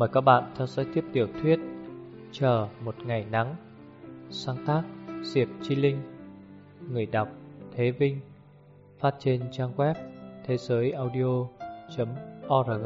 Mời các bạn theo dõi tiếp tiểu thuyết Chờ một ngày nắng. Sáng tác Diệp Chi Linh. Người đọc Thế Vinh. Phát trên trang web thế giới audio.org.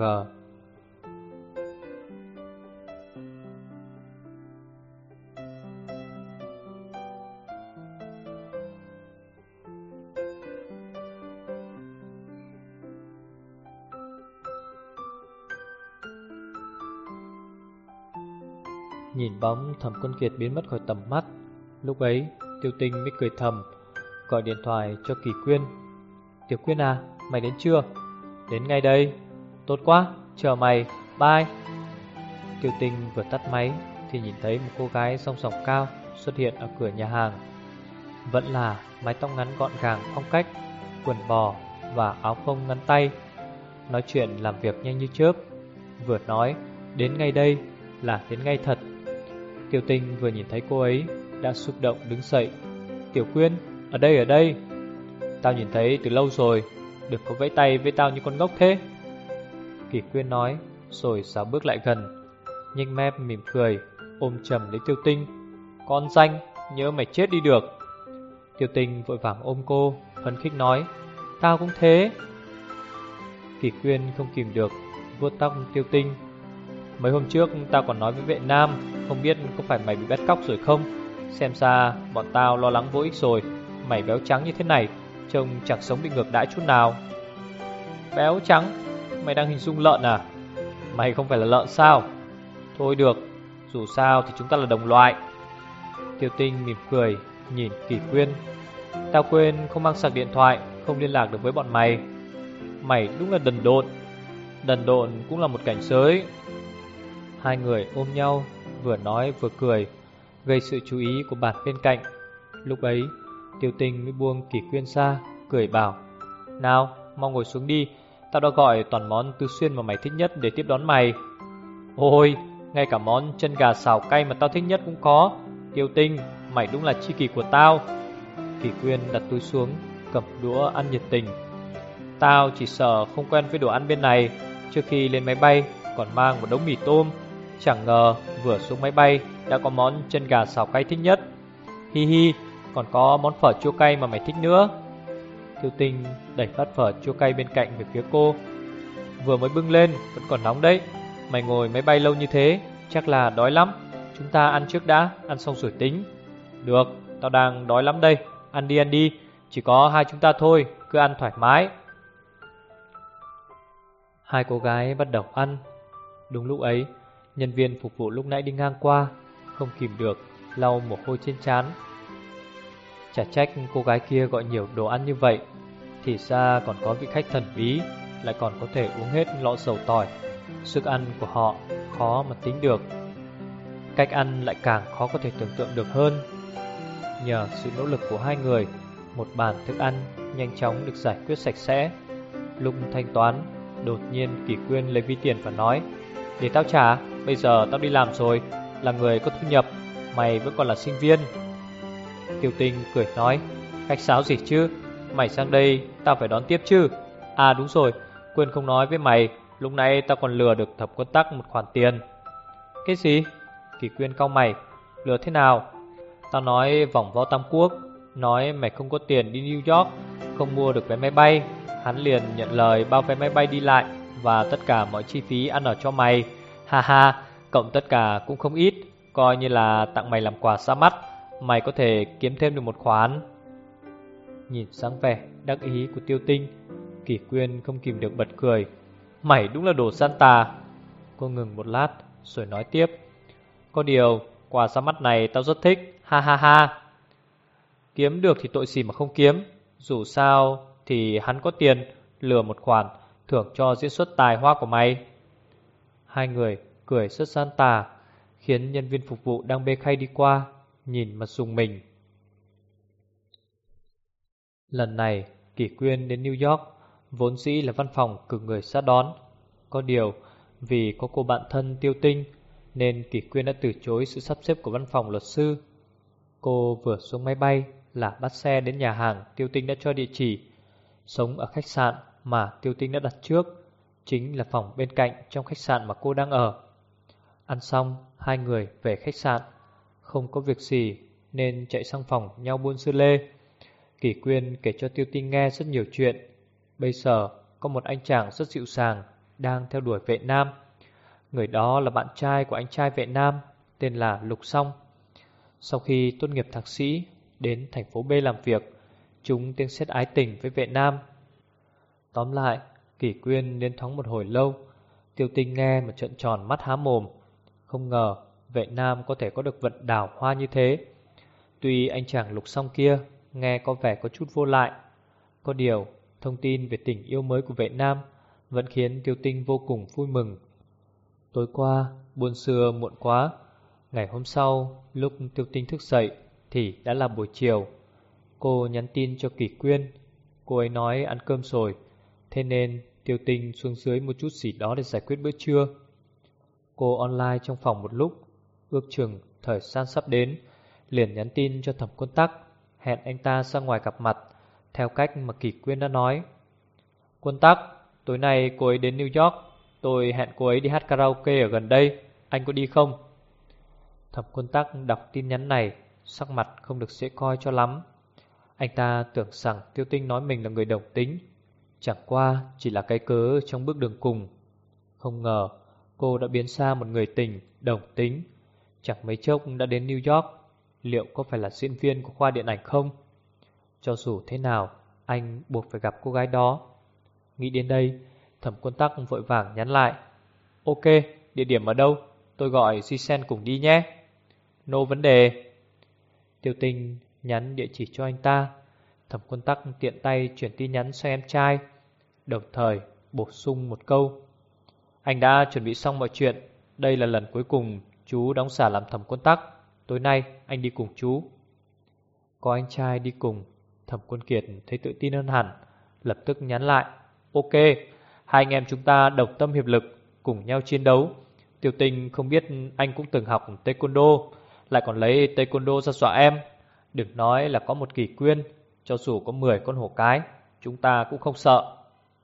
Nhìn bóng Thẩm Quân Kiệt biến mất khỏi tầm mắt, lúc ấy Tiêu Tinh mới cười thầm, gọi điện thoại cho Kỳ Quyên. Tiểu Quyên à, mày đến chưa? Đến ngay đây. Tốt quá, chờ mày, bye. Tiêu Tinh vừa tắt máy thì nhìn thấy một cô gái song song cao xuất hiện ở cửa nhà hàng. Vẫn là mái tóc ngắn gọn gàng phong cách, quần bò và áo phông ngắn tay. Nói chuyện làm việc nhanh như chớp. Vừa nói đến ngay đây là đến ngay thật. Tiêu Tinh vừa nhìn thấy cô ấy đã xúc động đứng dậy. Tiểu Quyên, ở đây. Tao nhìn thấy từ lâu rồi, đừng có vẫy tay với tao như con ngốc thế. Kỳ Quyên nói rồi xáo bước lại gần, nhếch mép mỉm cười, ôm chầm lấy Tiêu Tinh. Con danh, nhớ mày chết đi được. Tiêu Tinh vội vàng ôm cô, phấn khích nói, tao cũng thế. Kỳ Quyên không kìm được vuốt tóc Tiêu Tinh. Mấy hôm trước tao còn nói với vệ nam, không biết có phải mày bị bắt cóc rồi không. Xem ra bọn tao lo lắng vô ích rồi. Mày béo trắng như thế này, trông chẳng sống bị ngược đãi chút nào. Béo trắng? Mày đang hình dung lợn à? Mày không phải là lợn sao? Thôi được, dù sao thì chúng ta là đồng loại. Tiêu Tinh mỉm cười nhìn Kỳ Quyên. Tao quên không mang sạc điện thoại, không liên lạc được với bọn mày. Mày đúng là đần độn. Đần độn cũng là một cảnh giới. Hai người ôm nhau, vừa nói vừa cười, gây sự chú ý của bạn bên cạnh. Lúc ấy Tiêu Tinh mới buông Kỳ Quyên ra, cười bảo, nào mau ngồi xuống đi, tao đã gọi toàn món tứ xuyên mà mày thích nhất để tiếp đón mày. Ôi, ngay cả món chân gà xào cay mà tao thích nhất cũng có. Tiêu Tinh, mày đúng là tri kỷ của tao. Kỳ Quyên đặt túi xuống, cầm đũa ăn nhiệt tình. Tao chỉ sợ không quen với đồ ăn bên này. Trước khi lên máy bay còn mang một đống mì tôm, chẳng ngờ vừa xuống máy bay đã có món chân gà xào cay thích nhất. Hi hi, còn có món phở chua cay mà mày thích nữa. Tiêu Tinh đẩy bát phở chua cay bên cạnh về phía cô. Vừa mới bưng lên, vẫn còn nóng đấy. Mày ngồi máy bay lâu như thế, chắc là đói lắm. Chúng ta ăn trước đã, ăn xong rồi tính. Được, tao đang đói lắm đây. Ăn đi, chỉ có hai chúng ta thôi, cứ ăn thoải mái. Hai cô gái bắt đầu ăn. Đúng lúc ấy, nhân viên phục vụ lúc nãy đi ngang qua, không kìm được lau mồ hôi trên trán. Chả trách cô gái kia gọi nhiều đồ ăn như vậy. Thì ra còn có vị khách thần bí, lại còn có thể uống hết lọ dầu tỏi. Sức ăn của họ khó mà tính được. Cách ăn lại càng khó có thể tưởng tượng được hơn. Nhờ sự nỗ lực của hai người, một bàn thức ăn nhanh chóng được giải quyết sạch sẽ. Lúc thanh toán, đột nhiên Kỳ Quyên lấy ví tiền và nói, để tao trả, bây giờ tao đi làm rồi, là người có thu nhập, mày vẫn còn là sinh viên. Tiêu Tinh cười nói, khách sáo gì chứ, mày sang đây tao phải đón tiếp chứ. À đúng rồi, quên không nói với mày, lúc nãy tao còn lừa được Thẩm Quân Tắc một khoản tiền. Cái gì? Kỳ Quyên cau mày, lừa thế nào? Tao nói vòng vo Tam Quốc, nói mày không có tiền đi New York, không mua được vé máy bay. Hắn liền nhận lời bao vé máy bay đi lại và tất cả mọi chi phí ăn ở cho mày. Ha ha, cộng tất cả cũng không ít, coi như là tặng mày làm quà ra mắt. Mày có thể kiếm thêm được một khoản. Nhìn dáng vẻ đắc ý của Tiêu Tinh, Kỳ Quyên không kìm được bật cười. Mày đúng là đồ gian tà. Cô ngừng một lát rồi nói tiếp, có điều quà ra mắt này tao rất thích. Ha ha ha. Kiếm được thì tội gì mà không kiếm. Dù sao thì hắn có tiền, lừa một khoản, thưởng cho diễn xuất tài hoa của mày. Hai người cười rất gian tà, khiến nhân viên phục vụ đang bê khay đi qua nhìn mà rùng mình. Lần này Kỳ Quyên đến New York vốn dĩ là văn phòng cử người ra đón. Có điều vì có cô bạn thân Tiêu Tinh nên Kỳ Quyên đã từ chối sự sắp xếp của văn phòng luật sư. Cô vừa xuống máy bay là bắt xe đến nhà hàng Tiêu Tinh đã cho địa chỉ. Sống ở khách sạn mà Tiêu Tinh đã đặt trước, chính là phòng bên cạnh trong khách sạn mà cô đang ở. Ăn xong, hai người về khách sạn. Không có việc gì nên chạy sang phòng nhau buôn sư lê. Kỷ Quyên kể cho Tiêu Tinh nghe rất nhiều chuyện. Bây giờ có một anh chàng rất dịu dàng đang theo đuổi vệ nam. Người đó là bạn trai của anh trai vệ nam, tên là Lục Song. Sau khi tốt nghiệp thạc sĩ, đến thành phố B làm việc, chúng tiếng sét ái tình với vệ nam. Tóm lại, Kỷ Quyên liên thoáng một hồi lâu. Tiêu Tinh nghe mà trợn tròn mắt há mồm. Không ngờ vệ nam có thể có được vận đào hoa như thế. Tuy anh chàng Lục Song kia nghe có vẻ có chút vô lại, có điều thông tin về tình yêu mới của vệ nam vẫn khiến Tiêu Tinh vô cùng vui mừng. Tối qua buôn sưa muộn quá. Ngày hôm sau lúc Tiêu Tinh thức dậy thì đã là buổi chiều. Cô nhắn tin cho Kỷ Quyên. Cô ấy nói ăn cơm rồi, thế nên Tiêu Tinh xuống dưới một chút gì đó để giải quyết bữa trưa. Cô online trong phòng một lúc, ước chừng thời gian sắp đến, liền nhắn tin cho Thẩm Quân Tắc, hẹn anh ta ra ngoài gặp mặt, theo cách mà Kỷ Quyên đã nói. Quân Tắc, tối nay cô ấy đến New York, tôi hẹn cô ấy đi hát karaoke ở gần đây, anh có đi không? Thẩm Quân Tắc đọc tin nhắn này, sắc mặt không được dễ coi cho lắm. Anh ta tưởng rằng Tiêu Tinh nói mình là người đồng tính, chẳng qua chỉ là cái cớ trong bước đường cùng. Không ngờ cô đã biến xa một người tình đồng tính. Chẳng mấy chốc đã đến New York. Liệu có phải là diễn viên của khoa điện ảnh không? Cho dù thế nào, anh buộc phải gặp cô gái đó. Nghĩ đến đây, Thẩm Quân Tắc vội vàng nhắn lại. Ok, địa điểm ở đâu? Tôi gọi Ji-sen cùng đi nhé. No vấn đề. Tiêu Tinh nhắn địa chỉ cho anh ta. Thẩm Quân Tắc tiện tay chuyển tin nhắn cho em trai, đồng thời bổ sung một câu. Anh đã chuẩn bị xong mọi chuyện. Đây là lần cuối cùng chú đóng giả làm Thẩm Quân Tắc. Tối nay anh đi cùng chú. Có anh trai đi cùng, Thẩm Quân Kiệt thấy tự tin hơn hẳn, lập tức nhắn lại. Ok, hai anh em chúng ta đồng tâm hiệp lực, cùng nhau chiến đấu. Tiêu Tinh không biết anh cũng từng học taekwondo, lại còn lấy taekwondo ra dọa em. Đừng nói là có một Kỷ Quyên, cho dù có 10 con hổ cái, chúng ta cũng không sợ.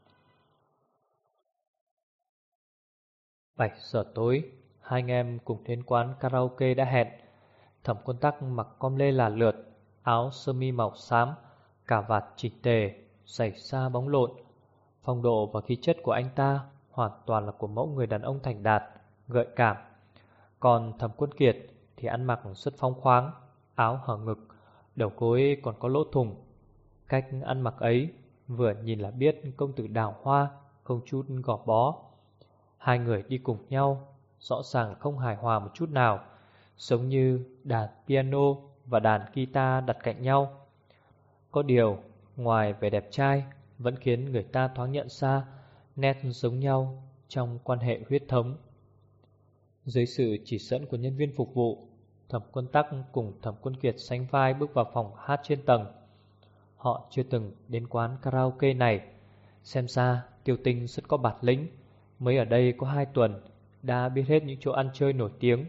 7 giờ tối, hai anh em cùng đến quán karaoke đã hẹn. Thẩm Quân Tắc mặc com lê là lượt, áo sơ mi màu xám, cà vạt chỉnh tề, giày da bóng lộn. Phong độ và khí chất của anh ta hoàn toàn là của mẫu người đàn ông thành đạt, gợi cảm. Còn Thẩm Quân Kiệt thì ăn mặc rất phóng khoáng, áo hở ngực, đầu gối còn có lỗ thủng. Cách ăn mặc ấy vừa nhìn là biết công tử đào hoa, không chút gò bó. Hai người đi cùng nhau, rõ ràng không hài hòa một chút nào, giống như đàn piano và đàn guitar đặt cạnh nhau. Có điều, ngoài vẻ đẹp trai, vẫn khiến người ta thoáng nhận ra nét giống nhau trong quan hệ huyết thống. Dưới sự chỉ dẫn của nhân viên phục vụ, Thẩm Quân Tắc cùng Thẩm Quân Kiệt sánh vai bước vào phòng hát trên tầng. Họ chưa từng đến quán karaoke này, xem ra Tiêu Tinh rất có bản lĩnh. Mới ở đây có 2 tuần đã biết hết những chỗ ăn chơi nổi tiếng.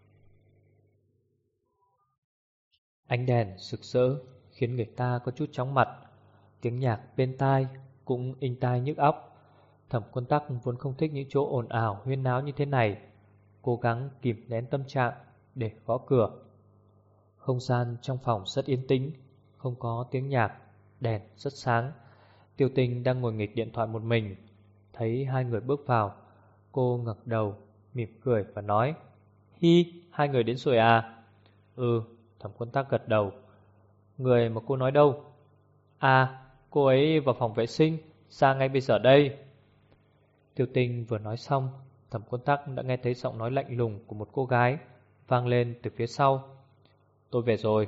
Ánh đèn rực rỡ khiến người ta có chút chóng mặt. Tiếng nhạc bên tai cũng inh tai nhức óc. Thẩm Quân Tắc vốn không thích những chỗ ồn ào huyên náo như thế này, cố gắng kìm nén tâm trạng để gõ cửa. Không gian trong phòng rất yên tĩnh, không có tiếng nhạc, đèn rất sáng. Tiêu Tinh đang ngồi nghịch điện thoại một mình. Thấy hai người bước vào, cô ngẩng đầu, mỉm cười và nói. Hi, hai người đến rồi à? Ừ, Thẩm Quân Tắc gật đầu. Người mà cô nói đâu? À, cô ấy vào phòng vệ sinh, ra ngay bây giờ đây. Tiêu Tinh vừa nói xong, Thẩm Quân Tắc đã nghe thấy giọng nói lạnh lùng của một cô gái vang lên từ phía sau. Tôi về rồi.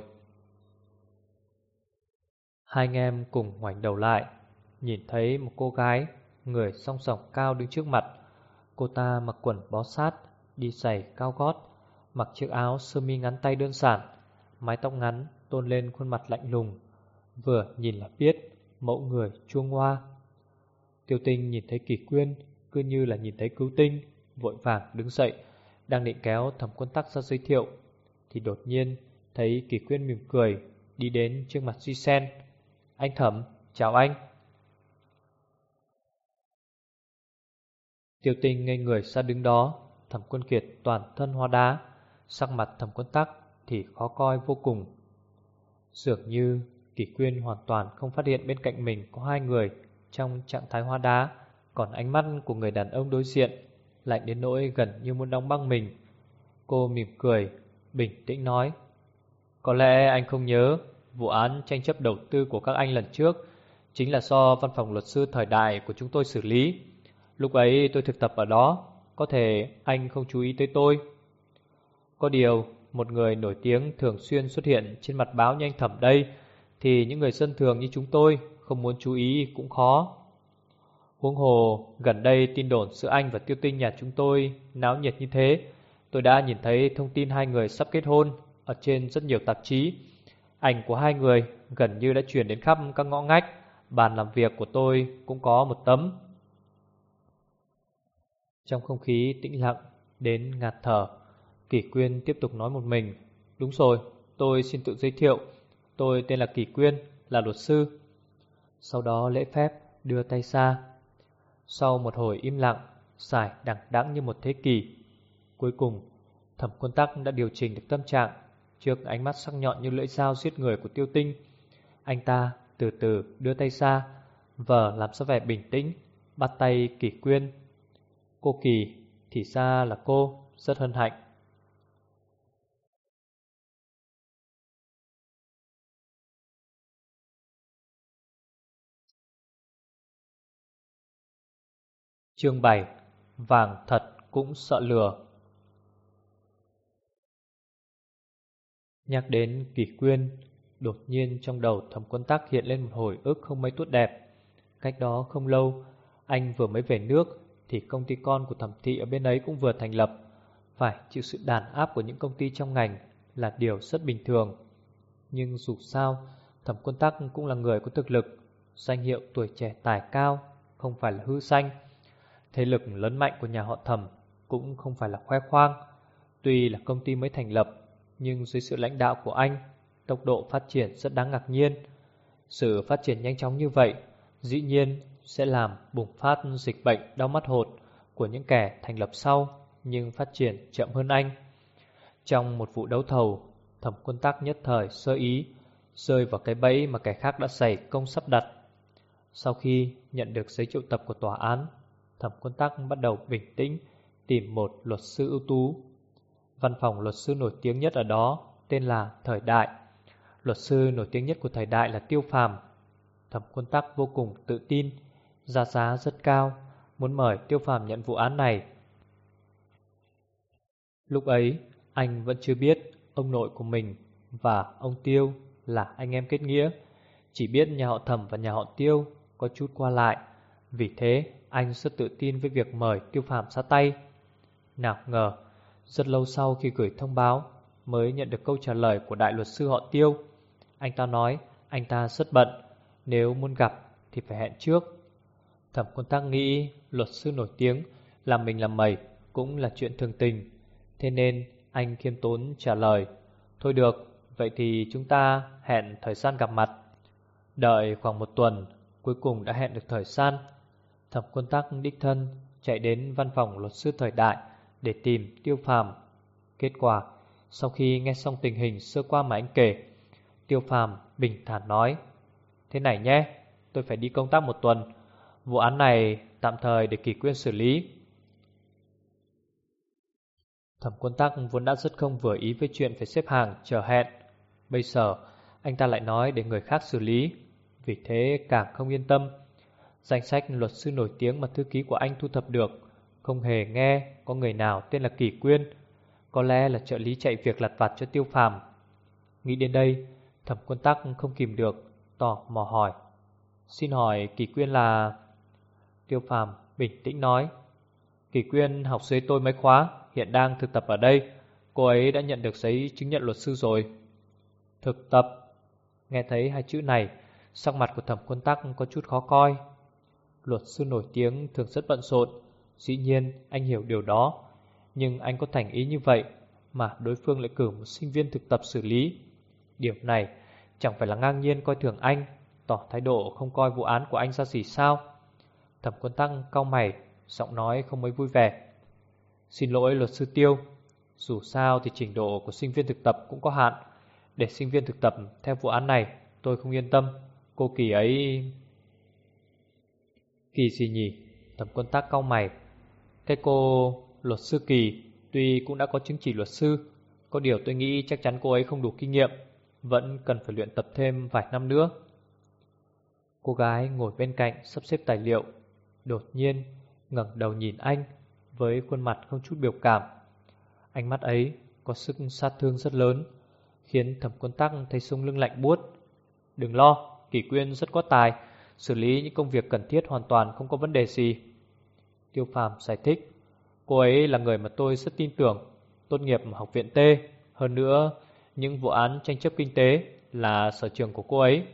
Hai anh em cùng ngoảnh đầu lại, nhìn thấy một cô gái, người song song cao đứng trước mặt. Cô ta mặc quần bó sát, đi giày cao gót, mặc chiếc áo sơ mi ngắn tay đơn giản, mái tóc ngắn tôn lên khuôn mặt lạnh lùng, vừa nhìn là biết mẫu người chua ngoa. Tiêu Tinh nhìn thấy Kỷ Quyên cứ như là nhìn thấy cứu tinh, vội vàng đứng dậy, đang định kéo Thẩm Quân Tắc ra giới thiệu, thì đột nhiên thấy Kỷ Quyên mỉm cười đi đến trước mặt Ji-sen. Anh Thẩm, chào anh. Tiêu Tinh ngây người ra đứng đó, Thẩm Quân Kiệt toàn thân hóa đá, sắc mặt Thẩm Quân Tắc thì khó coi vô cùng. Dường như Kỷ Quyên hoàn toàn không phát hiện bên cạnh mình có hai người trong trạng thái hóa đá, còn ánh mắt của người đàn ông đối diện lạnh đến nỗi gần như muốn đóng băng mình. Cô mỉm cười, bình tĩnh nói: có lẽ anh không nhớ, vụ án tranh chấp đầu tư của các anh lần trước chính là do văn phòng luật sư thời đại của chúng tôi xử lý. Lúc ấy tôi thực tập ở đó, có thể anh không chú ý tới tôi. Có điều, một người nổi tiếng thường xuyên xuất hiện trên mặt báo như anh Thẩm đây, thì những người dân thường như chúng tôi không muốn chú ý cũng khó. Huống hồ, gần đây tin đồn giữa anh và Tiêu Tinh nhà chúng tôi náo nhiệt như thế. Tôi đã nhìn thấy thông tin hai người sắp kết hôn ở trên rất nhiều tạp chí. Ảnh của hai người gần như đã truyền đến khắp các ngõ ngách. Bàn làm việc của tôi cũng có một tấm. Trong không khí tĩnh lặng đến ngạt thở, Kỷ Quyên tiếp tục nói một mình: đúng rồi, tôi xin tự giới thiệu. Tôi tên là Kỷ Quyên, là luật sư. Sau đó lễ phép đưa tay ra. Sau một hồi im lặng dài đằng đẵng như một thế kỷ, cuối cùng Thẩm Quân Tắc đã điều chỉnh được tâm trạng. Trước ánh mắt sắc nhọn như lưỡi dao giết người của Tiêu Tinh, anh ta từ từ đưa tay ra, vờ làm ra vẻ bình tĩnh, bắt tay Kỷ Quyên. Cô Kỳ, thì ra là cô, rất hân hạnh. Chương 7: Vàng thật cũng sợ lừa. Nhắc đến Kỷ Quyên, đột nhiên trong đầu Thẩm Quân Tắc hiện lên một hồi ức không mấy tốt đẹp. Cách đó không lâu, anh vừa mới về nước thì công ty con của Thẩm thị ở bên ấy cũng vừa thành lập. Phải chịu sự đàn áp của những công ty trong ngành là điều rất bình thường. Nhưng dù sao, Thẩm Quân Tắc cũng là người có thực lực, danh hiệu tuổi trẻ tài cao, không phải là hư danh. Thế lực lớn mạnh của nhà họ Thẩm cũng không phải là khoe khoang. Tuy là công ty mới thành lập, nhưng dưới sự lãnh đạo của anh, tốc độ phát triển rất đáng ngạc nhiên. Sự phát triển nhanh chóng như vậy dĩ nhiên sẽ làm bùng phát dịch bệnh đau mắt hột của những kẻ thành lập sau nhưng phát triển chậm hơn anh. Trong một vụ đấu thầu, Thẩm Quân Tắc nhất thời sơ ý, rơi vào cái bẫy mà kẻ khác đã dày công sắp đặt. Sau khi nhận được giấy triệu tập của tòa án, Thẩm Quân Tắc bắt đầu bình tĩnh tìm một luật sư ưu tú. Văn phòng luật sư nổi tiếng nhất ở đó tên là Thời Đại. Luật sư nổi tiếng nhất của Thời Đại là Tiêu Phàm. Thẩm Quân Tắc vô cùng tự tin, ra giá rất cao, muốn mời Tiêu Phàm nhận vụ án này. Lúc ấy, anh vẫn chưa biết ông nội của mình và ông Tiêu là anh em kết nghĩa. Chỉ biết nhà họ Thẩm và nhà họ Tiêu có chút qua lại. Vì thế, anh rất tự tin với việc mời Tiêu Phàm ra tay. Nào ngờ, rất lâu sau khi gửi thông báo mới nhận được câu trả lời của đại luật sư họ Tiêu. Anh ta nói anh ta rất bận, nếu muốn gặp thì phải hẹn trước. Thẩm Quân Tắc nghĩ luật sư nổi tiếng làm mình làm mẩy cũng là chuyện thường tình. Thế nên anh khiêm tốn trả lời: thôi được, vậy thì chúng ta hẹn thời gian gặp mặt. Đợi khoảng một tuần, cuối cùng đã hẹn được thời gian. Thẩm Quân Tắc đích thân chạy đến văn phòng luật sư Thời Đại để tìm Tiêu Phàm. Kết quả, sau khi nghe xong tình hình sơ qua mà anh kể, Tiêu Phàm bình thản nói: thế này nhé, tôi phải đi công tác một tuần, vụ án này tạm thời để Kỷ Quyên xử lý. Thẩm Quân Tắc vốn đã rất không vừa ý với chuyện phải xếp hàng chờ hẹn. Bây giờ anh ta lại nói để người khác xử lý, vì thế càng không yên tâm. Danh sách luật sư nổi tiếng mà thư ký của anh thu thập được không hề nghe có người nào tên là Kỷ Quyên. Có lẽ là trợ lý chạy việc lặt vặt cho Tiêu Phàm. Nghĩ đến đây, Thẩm Quân Tắc không kìm được tò mò hỏi: xin hỏi Kỷ Quyên là... Tiêu Phàm bình tĩnh nói: Kỷ Quyên học dưới tôi mấy khóa, hiện đang thực tập ở đây. Cô ấy đã nhận được giấy chứng nhận luật sư rồi. Thực tập? Nghe thấy hai chữ này, sắc mặt của Thẩm Quân Tắc có chút khó coi. Luật sư nổi tiếng thường rất bận rộn, dĩ nhiên anh hiểu điều đó. Nhưng anh có thành ý như vậy mà đối phương lại cử một sinh viên thực tập xử lý, điều này chẳng phải là ngang nhiên coi thường anh, tỏ thái độ không coi vụ án của anh ra gì sao? Thẩm Quân Tắc cau mày, giọng nói không mấy vui vẻ: Xin lỗi luật sư Tiêu, dù sao thì trình độ của sinh viên thực tập cũng có hạn. Để sinh viên thực tập theo vụ án này tôi không yên tâm. Cô Kỳ ấy... Kỳ gì nhỉ? Thẩm Quân Tác cau mày. Cái cô luật sư Kỳ tuy cũng đã có chứng chỉ luật sư, có điều tôi nghĩ chắc chắn cô ấy không đủ kinh nghiệm, vẫn cần phải luyện tập thêm vài năm nữa. Cô gái ngồi bên cạnh sắp xếp tài liệu, đột nhiên ngẩng đầu nhìn anh với khuôn mặt không chút biểu cảm. Ánh mắt ấy có sức sát thương rất lớn, khiến Thẩm Quân Tắc thấy sống lưng lạnh buốt. Đừng lo, Kỷ Quyên rất có tài, xử lý những công việc cần thiết hoàn toàn không có vấn đề gì. Tiêu Phàm giải thích, cô ấy là người mà tôi rất tin tưởng, tốt nghiệp học viện T. Hơn nữa, những vụ án tranh chấp kinh tế là sở trường của cô ấy.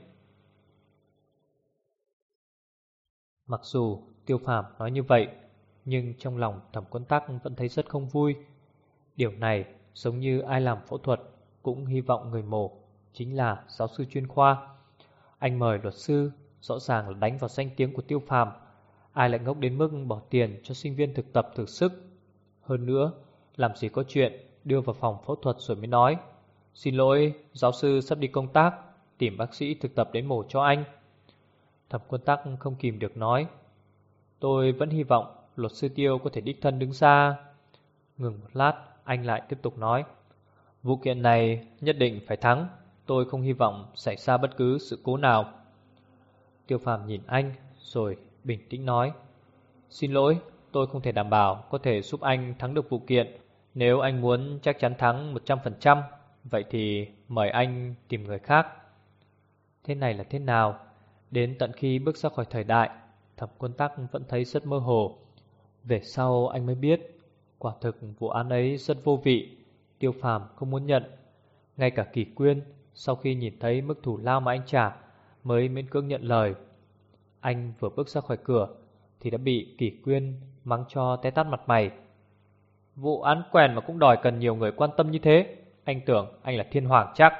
Mặc dù Tiêu Phàm nói như vậy, nhưng trong lòng Thẩm Quân Tắc vẫn thấy rất không vui. Điều này giống như ai làm phẫu thuật cũng hy vọng người mổ chính là giáo sư chuyên khoa. Anh mời luật sư rõ ràng là đánh vào danh tiếng của Tiêu Phàm. Ai lại ngốc đến mức bỏ tiền cho sinh viên thực tập thử sức. Hơn nữa, làm gì có chuyện đưa vào phòng phẫu thuật rồi mới nói xin lỗi, giáo sư sắp đi công tác, tìm bác sĩ thực tập đến mổ cho anh. Thẩm Quân Tắc không kìm được nói, tôi vẫn hy vọng luật sư Tiêu có thể đích thân đứng ra. Ngừng một lát, anh lại tiếp tục nói, vụ kiện này nhất định phải thắng, tôi không hy vọng xảy ra bất cứ sự cố nào. Tiêu Phàm nhìn anh rồi bình tĩnh nói, xin lỗi, tôi không thể đảm bảo có thể giúp anh thắng được vụ kiện. Nếu anh muốn chắc chắn thắng 100%, vậy thì mời anh tìm người khác. Thế này là thế nào? Đến tận khi bước ra khỏi thời đại, Thẩm Quân Tắc vẫn thấy rất mơ hồ. Về sau anh mới biết, quả thực vụ án ấy rất vô vị. Tiêu Phàm không muốn nhận. Ngay cả Kỷ Quyên, sau khi nhìn thấy mức thù lao mà anh trả, mới miễn cưỡng nhận lời. Anh vừa bước ra khỏi cửa thì đã bị Kỷ Quyên mắng cho té tát mặt mày. Vụ án quèn mà cũng đòi cần nhiều người quan tâm như thế, anh tưởng anh là thiên hoàng chắc.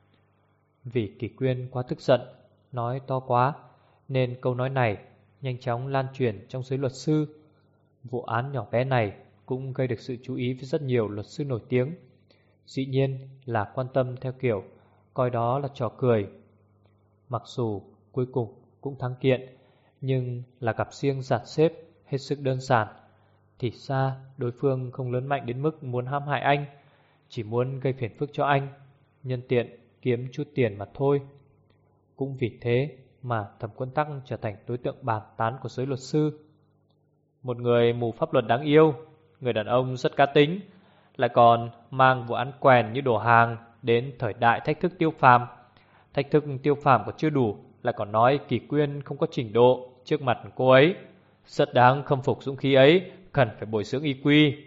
Vì Kỷ Quyên quá tức giận, nói to quá, nên câu nói này nhanh chóng lan truyền trong giới luật sư. Vụ án nhỏ bé này cũng gây được sự chú ý với rất nhiều luật sư nổi tiếng. Dĩ nhiên là quan tâm theo kiểu coi đó là trò cười. Mặc dù cuối cùng cũng thắng kiện, nhưng là gặp riêng dàn xếp hết sức đơn giản. Thì ra đối phương không lớn mạnh đến mức muốn hãm hại anh, chỉ muốn gây phiền phức cho anh, nhân tiện kiếm chút tiền mà thôi. Cũng vì thế mà Thẩm Quân Tắc trở thành đối tượng bàn tán của giới luật sư. Một người mù pháp luật đáng yêu, người đàn ông rất cá tính, lại còn mang vụ án quèn như đồ hàng đến thời đại thách thức Tiêu Phàm. Thách thức Tiêu Phàm còn chưa đủ, lại còn nói Kỷ Quyên không có trình độ trước mặt cô ấy. Rất đáng khâm phục dũng khí ấy, cần phải bồi dưỡng IQ.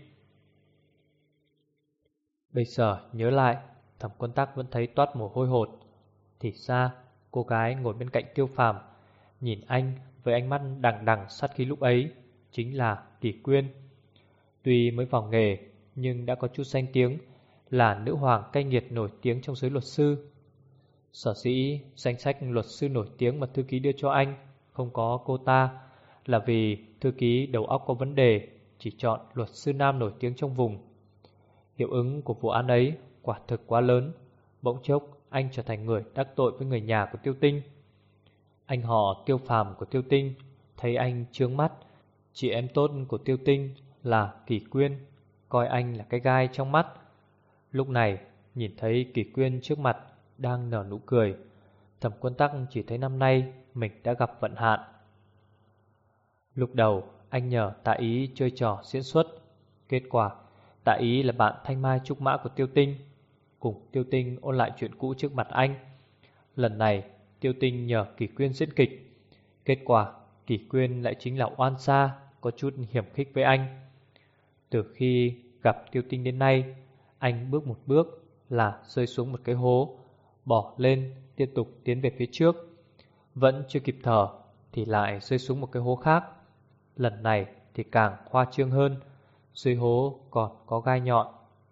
Bây giờ nhớ lại, Thẩm Quân Tắc vẫn thấy toát mồ hôi hột. Thì ra cô gái ngồi bên cạnh Tiêu Phàm nhìn anh với ánh mắt đằng đằng sát khí lúc ấy chính là Kỷ Quyên. Tuy mới vào nghề nhưng đã có chút danh tiếng, là nữ hoàng cay nghiệt nổi tiếng trong giới luật sư. Sở dĩ danh sách luật sư nổi tiếng mà thư ký đưa cho anh không có cô ta là vì thư ký đầu óc có vấn đề, chỉ chọn luật sư nam nổi tiếng trong vùng. Hiệu ứng của vụ án ấy quả thực quá lớn. Bỗng chốc anh trở thành người đắc tội với người nhà của Tiêu Tinh. Anh họ Tiêu Phàm của Tiêu Tinh thấy anh chướng mắt. Chị em tốt của Tiêu Tinh là Kỷ Quyên coi anh là cái gai trong mắt. Lúc này nhìn thấy Kỷ Quyên trước mặt đang nở nụ cười, Thẩm Quân Tắc chỉ thấy năm nay mình đã gặp vận hạn. Lúc đầu anh nhờ Tạ Ý chơi trò diễn xuất. Kết quả Tạ Ý là bạn thanh mai trúc mã của Tiêu Tinh, cùng Tiêu Tinh ôn lại chuyện cũ trước mặt anh. Lần này Tiêu Tinh nhờ Kỷ Quyên diễn kịch. Kết quả Kỷ Quyên lại chính là oan gia, có chút hiểm khích với anh. Từ khi gặp Tiêu Tinh đến nay, anh bước một bước là rơi xuống một cái hố, bỏ lên tiếp tục tiến về phía trước. Vẫn chưa kịp thở thì lại rơi xuống một cái hố khác. Lần này thì càng khoa trương hơn, dưới hố còn có gai nhọn.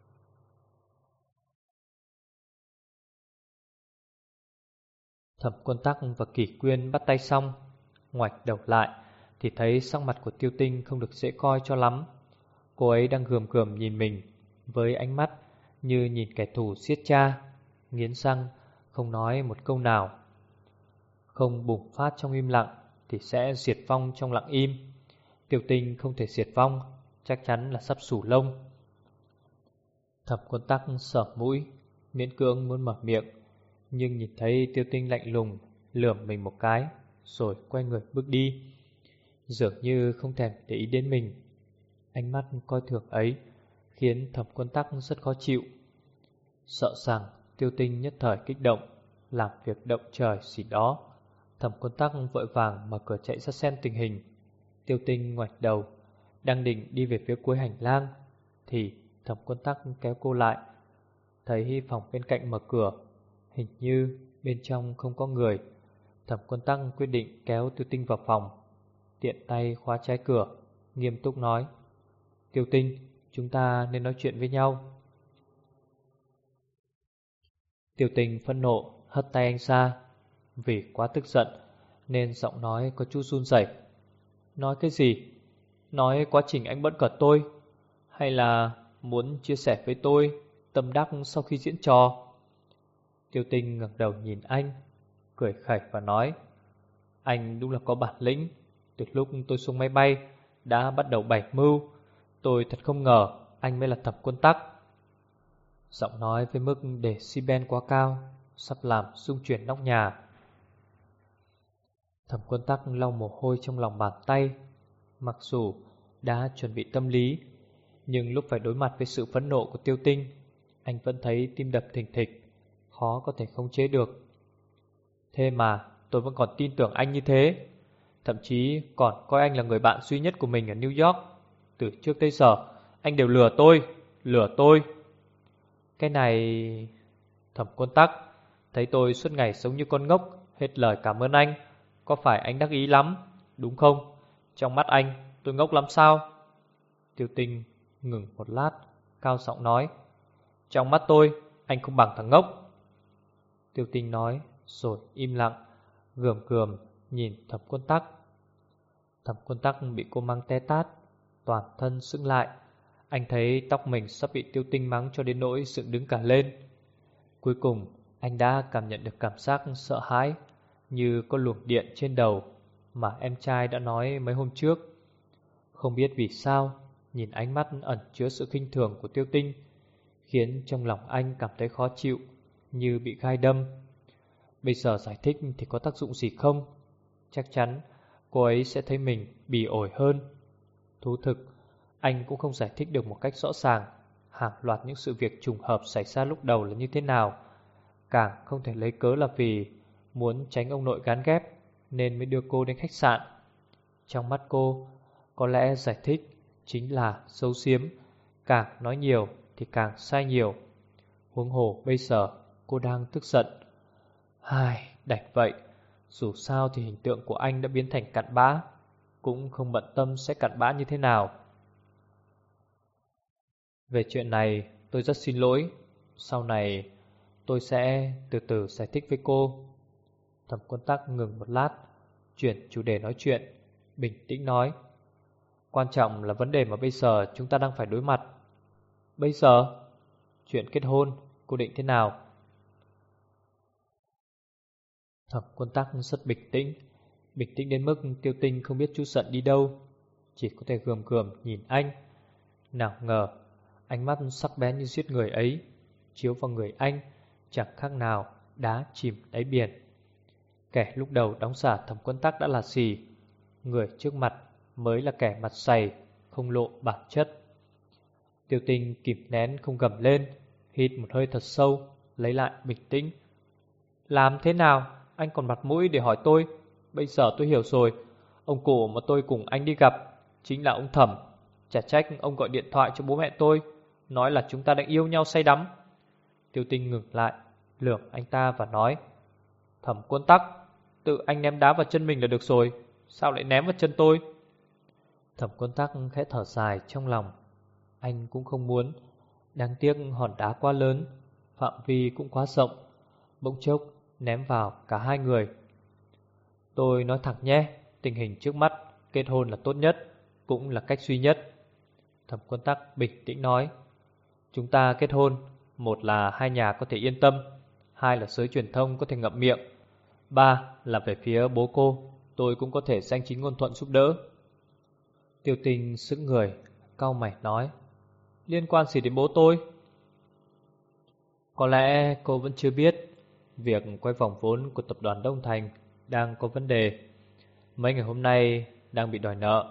Thẩm Quân Tắc và Kỷ Quyên bắt tay xong, ngoảnh đầu lại thì thấy sắc mặt của Tiêu Tinh không được dễ coi cho lắm. Cô ấy đang gườm gườm nhìn mình với ánh mắt như nhìn kẻ thù giết cha, nghiến răng không nói một câu nào. Không bùng phát trong im lặng thì sẽ diệt vong trong lặng im. Tiêu Tinh không thể diệt vong, chắc chắn là sắp sủ lông. Thẩm Quân Tắc sờ mũi, miễn cưỡng muốn mở miệng, nhưng nhìn thấy Tiêu Tinh lạnh lùng lườm mình một cái, rồi quay người bước đi, dường như không thèm để ý đến mình. Ánh mắt coi thường ấy khiến Thẩm Quân Tắc rất khó chịu. Sợ rằng Tiêu Tinh nhất thời kích động, làm việc động trời gì đó. Thẩm Quân Tắc vội vàng mở cửa chạy ra xem tình hình. Tiêu Tinh ngoảnh đầu, đang định đi về phía cuối hành lang, thì Thẩm Quân Tắc kéo cô lại. Thấy phòng bên cạnh mở cửa, hình như bên trong không có người. Thẩm Quân Tắc quyết định kéo Tiêu Tinh vào phòng, tiện tay khóa trái cửa, nghiêm túc nói: Tiêu Tinh, chúng ta nên nói chuyện với nhau. Tiêu Tinh phẫn nộ hất tay anh ra, vì quá tức giận nên giọng nói có chút run rẩy. Nói cái gì? Nói quá trình anh bận cợt tôi, hay là muốn chia sẻ với tôi tâm đắc sau khi diễn trò? Tiêu Tinh ngẩng đầu nhìn anh, cười khẩy và nói: Anh đúng là có bản lĩnh. Từ lúc tôi xuống máy bay đã bắt đầu bày mưu. Tôi thật không ngờ anh mới là Thẩm Quân Tắc. Giọng nói với mức decibel quá cao, sắp làm rung chuyển nóc nhà. Thẩm Quân Tắc lau mồ hôi trong lòng bàn tay. Mặc dù đã chuẩn bị tâm lý, nhưng lúc phải đối mặt với sự phẫn nộ của Tiêu Tinh, anh vẫn thấy tim đập thình thịch, khó có thể khống chế được. Thế mà tôi vẫn còn tin tưởng anh như thế, thậm chí còn coi anh là người bạn duy nhất của mình ở New York. Từ trước tới giờ anh đều lừa tôi. Cái này... Thẩm Quân Tắc, thấy tôi suốt ngày sống như con ngốc, hết lời cảm ơn anh, có phải anh đắc ý lắm, đúng không? Trong mắt anh, tôi ngốc lắm sao? Tiêu Tinh ngừng một lát, cao giọng nói: Trong mắt tôi, anh không bằng thằng ngốc. Tiêu Tinh nói rồi im lặng, gườm gườm nhìn Thẩm Quân Tắc. Thẩm Quân Tắc bị cô mang té tát, toàn thân sững lại. Anh thấy tóc mình sắp bị Tiêu Tinh mắng cho đến nỗi dựng đứng cả lên. Cuối cùng anh đã cảm nhận được cảm giác sợ hãi, như có luồng điện trên đầu mà em trai đã nói mấy hôm trước. Không biết vì sao, nhìn ánh mắt ẩn chứa sự khinh thường của Tiêu Tinh khiến trong lòng anh cảm thấy khó chịu, như bị gai đâm. Bây giờ giải thích thì có tác dụng gì không? Chắc chắn cô ấy sẽ thấy mình bỉ ổi hơn. Thú thực, anh cũng không giải thích được một cách rõ ràng hàng loạt những sự việc trùng hợp xảy ra lúc đầu là như thế nào. Càng không thể lấy cớ là vì muốn tránh ông nội gán ghép nên mới đưa cô đến khách sạn. Trong mắt cô, có lẽ giải thích chính là giấu giếm, càng nói nhiều thì càng sai nhiều. Huống hồ bây giờ cô đang tức giận. Đành vậy, dù sao thì hình tượng của anh đã biến thành cặn bã, cũng không bận tâm sẽ cặn bã như thế nào. Về chuyện này tôi rất xin lỗi, sau này tôi sẽ từ từ giải thích với cô. Thẩm Quân Tắc ngừng một lát, chuyển chủ đề nói chuyện, bình tĩnh nói: Quan trọng là vấn đề mà bây giờ chúng ta đang phải đối mặt. Bây giờ? Chuyện kết hôn, cô định thế nào? Thẩm Quân Tắc rất bình tĩnh đến mức Tiêu Tinh không biết chút giận đi đâu, chỉ có thể gườm gườm nhìn anh. Nào ngờ ánh mắt sắc bén như giết người ấy chiếu vào người anh chẳng khác nào đá chìm đáy biển. Kẻ lúc đầu đóng giả Thẩm Quân Tắc đã là gì, người trước mặt mới là kẻ mặt dày không lộ bản chất. Tiêu Tinh kìm nén không gầm lên, hít một hơi thật sâu, lấy lại bình tĩnh. Làm thế nào anh còn mặt mũi để hỏi tôi? Bây giờ tôi hiểu rồi, ông cụ mà tôi cùng anh đi gặp chính là ông Thẩm. Chả trách ông gọi điện thoại cho bố mẹ tôi, nói là chúng ta đang yêu nhau say đắm. Tiêu Tinh ngừng lại, lườm anh ta và nói: Thẩm Quân Tắc, tự anh ném đá vào chân mình là được rồi, sao lại ném vào chân tôi? Thẩm Quân Tắc khẽ thở dài trong lòng. Anh cũng không muốn, đáng tiếc hòn đá quá lớn, phạm vi cũng quá rộng, bỗng chốc ném vào cả hai người. Tôi nói thẳng nhé, tình hình trước mắt kết hôn là tốt nhất, cũng là cách duy nhất. Thẩm Quân Tắc bình tĩnh nói: chúng ta kết hôn, một là hai nhà có thể yên tâm, hai là giới truyền thông có thể ngậm miệng, ba là về phía bố cô, tôi cũng có thể danh chính ngôn thuận giúp đỡ. Tiêu Tinh sững người, cau mày nói: liên quan gì đến bố tôi? Có lẽ cô vẫn chưa biết, việc quay vòng vốn của tập đoàn Đông Thành đang có vấn đề. Mấy ngày hôm nay đang bị đòi nợ.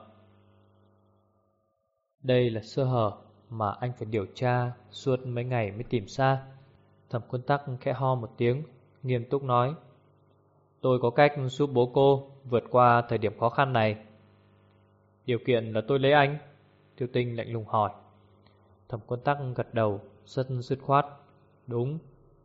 Đây là sơ hở mà anh phải điều tra suốt mấy ngày mới tìm ra. Thẩm Quân Tắc khẽ ho một tiếng, nghiêm túc nói: tôi có cách giúp bố cô vượt qua thời điểm khó khăn này. Điều kiện là tôi lấy anh? Tiêu Tinh lạnh lùng hỏi. Thẩm Quân Tắc gật đầu rất dứt khoát: đúng.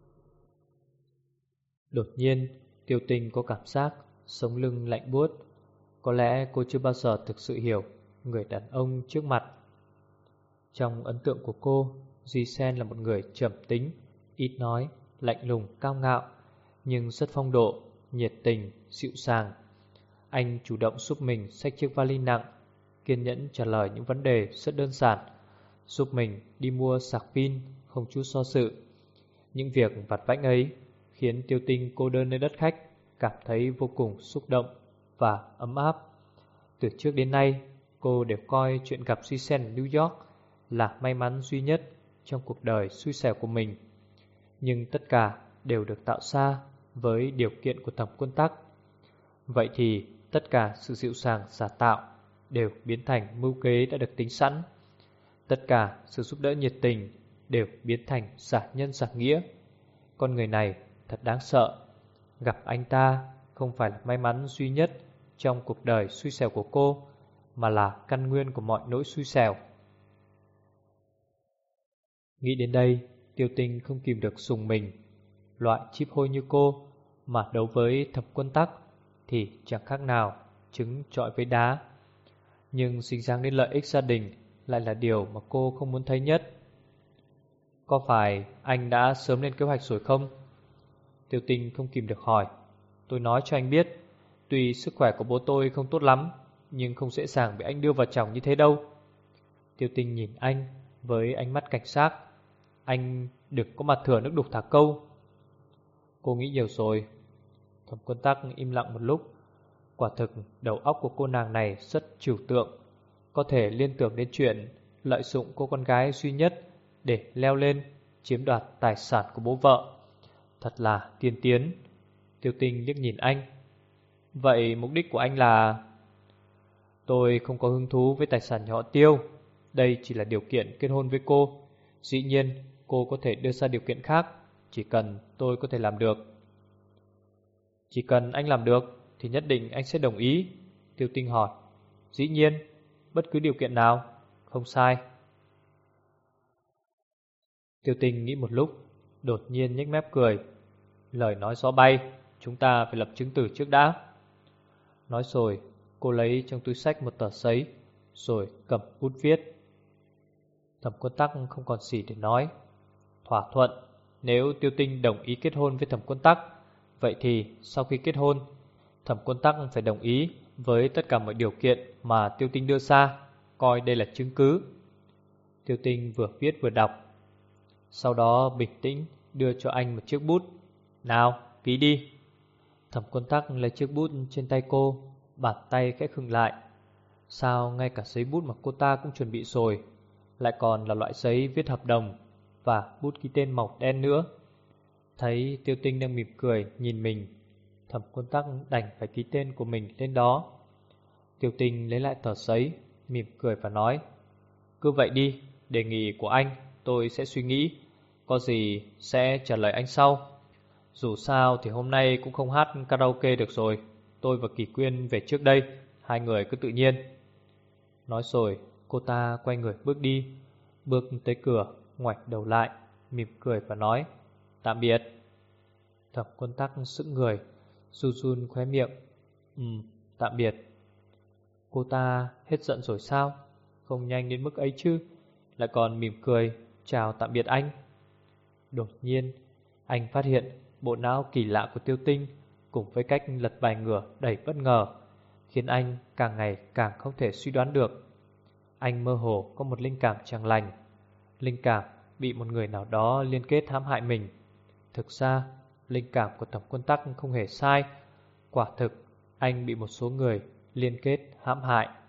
Đột nhiên Tiêu Tinh có cảm giác sống lưng lạnh buốt. Có lẽ cô chưa bao giờ thực sự hiểu người đàn ông trước mặt. Trong ấn tượng của cô, Duy Sen là một người trầm tính, ít nói, lạnh lùng, cao ngạo, nhưng rất phong độ, nhiệt tình, dịu dàng. Anh chủ động giúp mình xách chiếc vali nặng, kiên nhẫn trả lời những vấn đề rất đơn giản, giúp mình đi mua sạc pin không chút do dự. Những việc vặt vãnh ấy khiến Tiêu Tinh cô đơn nơi đất khách cảm thấy vô cùng xúc động và ấm áp. Từ trước đến nay, cô đều coi chuyện gặp Duy Sen ở New York là may mắn duy nhất trong cuộc đời xui xẻo của mình. Nhưng tất cả đều được tạo ra với điều kiện của Thẩm Quân Tắc. Vậy thì tất cả sự dịu dàng giả tạo đều biến thành mưu kế đã được tính sẵn. Tất cả sự giúp đỡ nhiệt tình đều biến thành giả nhân giả nghĩa. Con người này thật đáng sợ. Gặp anh ta không phải là may mắn duy nhất trong cuộc đời xui xẻo của cô, mà là căn nguyên của mọi nỗi xui xẻo. Nghĩ đến đây, Tiêu Tinh không kìm được rùng mình. Loại chíp hôi như cô mà đấu với Thẩm Quân Tắc thì chẳng khác nào trứng trọi với đá. Nhưng dính dáng đến lợi ích gia đình lại là điều mà cô không muốn thấy nhất. Có phải anh đã sớm lên kế hoạch rồi không? Tiêu Tinh không kìm được hỏi. Tôi nói cho anh biết, tuy sức khỏe của bố tôi không tốt lắm, nhưng không dễ dàng bị anh đưa vào chồng như thế đâu. Tiêu Tinh nhìn anh với ánh mắt cảnh giác. Anh đừng có mặt thừa nước đục thả câu. Cô nghĩ nhiều rồi. Thẩm Quân Tắc im lặng một lúc. Quả thực đầu óc của cô nàng này rất trừu tượng, có thể liên tưởng đến chuyện lợi dụng cô con gái duy nhất để leo lên chiếm đoạt tài sản của bố vợ. Thật là tiên tiến. Tiêu Tinh liếc nhìn anh. Vậy mục đích của anh là? Tôi không có hứng thú với tài sản nhà họ Tiêu. Đây chỉ là điều kiện kết hôn với cô. Dĩ nhiên cô có thể đưa ra điều kiện khác, chỉ cần tôi có thể làm được. Chỉ cần anh làm được thì nhất định anh sẽ đồng ý. Tiêu Tinh hỏi. Dĩ nhiên, bất cứ điều kiện nào. Không sai. Tiêu Tinh nghĩ một lúc, đột nhiên nhếch mép cười. Lời nói gió bay, chúng ta phải lập chứng từ trước đã. Nói rồi, cô lấy trong túi xách một tờ giấy, rồi cầm bút viết. Thẩm Quân Tắc không còn gì để nói. Thỏa thuận, nếu Tiêu Tinh đồng ý kết hôn với Thẩm Quân Tắc, vậy thì sau khi kết hôn, Thẩm Quân Tắc phải đồng ý với tất cả mọi điều kiện mà Tiêu Tinh đưa ra, coi đây là chứng cứ. Tiêu Tinh vừa viết vừa đọc, sau đó bình tĩnh đưa cho anh một chiếc bút. Nào, ký đi. Thẩm Quân Tắc lấy chiếc bút trên tay cô, bàn tay khẽ khựng lại. Sao ngay cả giấy bút mà cô ta cũng chuẩn bị rồi lại còn là loại giấy viết hợp đồng và bút ký tên màu đen nữa? Thấy Tiêu Tinh đang mỉm cười nhìn mình, Thẩm Quân Tắc đành phải ký tên của mình lên đó. Tiêu Tinh lấy lại tờ giấy, mỉm cười và nói: cứ vậy đi, đề nghị của anh tôi sẽ suy nghĩ, có gì sẽ trả lời anh sau. Dù sao thì hôm nay cũng không hát karaoke được rồi. Tôi và Kỳ Quyên về trước đây, hai người cứ tự nhiên. Nói rồi cô ta quay người bước đi. Bước tới cửa, ngoảnh đầu lại, mỉm cười và nói: tạm biệt. Thẩm Quân Tắc sững người, run run khóe miệng. Tạm biệt. Cô ta hết giận rồi sao? Không nhanh đến mức ấy chứ, lại còn mỉm cười chào tạm biệt anh. Đột nhiên anh phát hiện bộ não kỳ lạ của Tiêu Tinh cùng với cách lật bài ngửa đầy bất ngờ khiến anh càng ngày càng không thể suy đoán được. Anh mơ hồ có một linh cảm chẳng lành. Linh cảm bị một người nào đó liên kết hãm hại mình. Thực ra, linh cảm của Thẩm Quân Tắc không hề sai. Quả thực, anh bị một số người liên kết hãm hại.